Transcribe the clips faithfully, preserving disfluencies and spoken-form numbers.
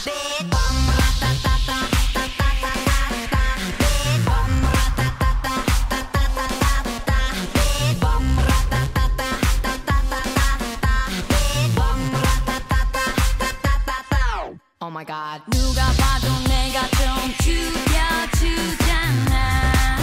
Big bum ra-ta-ta-ta-ta-ta-ta-ta-ta. Big bum ra-ta-ta-ta-ta-ta-ta-ta. Big bum ra-ta-ta-ta-ta-ta-ta-ta. Big bum ra-ta-ta-ta-ta-ta-ta. Oh my god. 누가 봐도 내가 좀 죽여주잖아.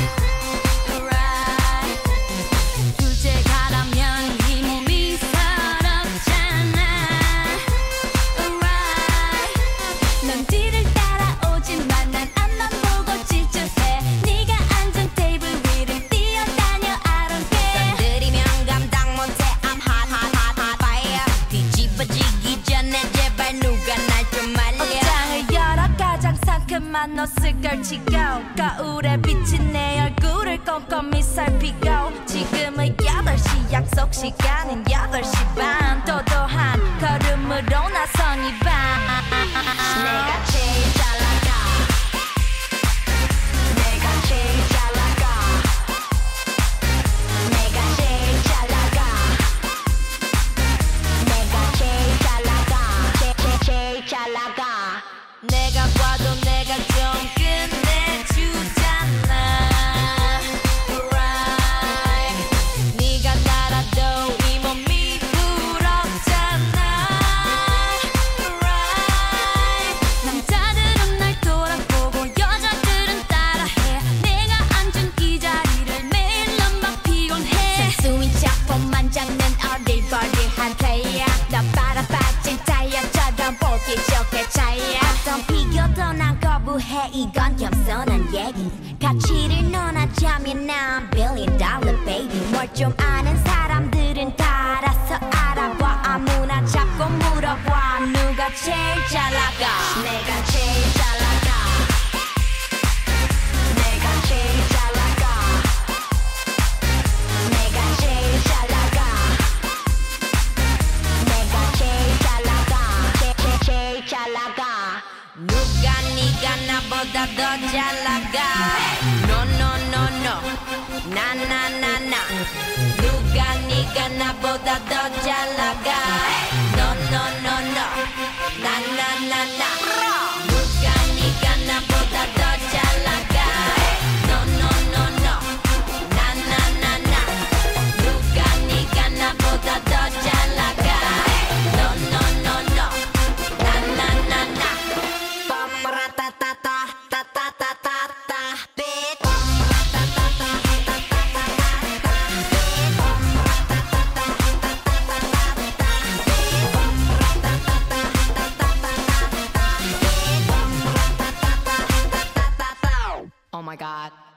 옷을 걸치고 거울에 비친 내 얼굴을 꼼꼼히 살피고 지금은 여덟 시 약속 시간은 여덟 시 반 도도한 걸음으로 나선 이 밤 내가 제일 잘 나가 내가 제일 잘 나가 내가 제일 잘 나가 내가 제일 잘 나가 제, 제, 제일 잘 나가 내가 봐도 내가 좀 끝내주잖아 Right 네가 날아도 이 몸이 부럽잖아 Right 남자들은 날 돌아보고 여자들은 따라해 내가 앉은 이 자리를 매일 난 막 피곤해 순수인 척폼만 잡는 어릴버릴한 플레이어 너 빨아빠진 타이어처럼 보기 좋게 차이야 어떤 비교도 난 거부해 이건 겸손한 얘기 가치를 논하자면 난 billion dollar baby 뭘 좀 아는 사람들은 다 알아서 알아봐 아무나 자꾸 물어봐 누가 제일 잘 나가 내가 제일 잘 나가 내가 제일 잘 나가 내가 제일 잘 나가 내가 제일 잘 나가 제, 제, 제일 잘 나가 누가 네가 나보다 더 잘 나가 No no no no 나 나 나 나 누가 네가 나보다 더 잘 나가 No no no no 나 나 나 나 누가 네가 나보다 더 잘 나가 No no no no 나 나 나 나 누가 네가 나보다 더 잘 나가 No no no no 나 나 나 나 Bum ra-ta-ta-ta ta-ta-ta-ta-ta Big bum ra-ta-ta-ta-ta-ta-ta-ta Big bum ra-ta-ta-ta-ta-ta-ta-ta Big bum ra-ta-ta-ta-ta-ta-ta Big bum ra-ta-ta-ta-ta-ta-ta Oh my god.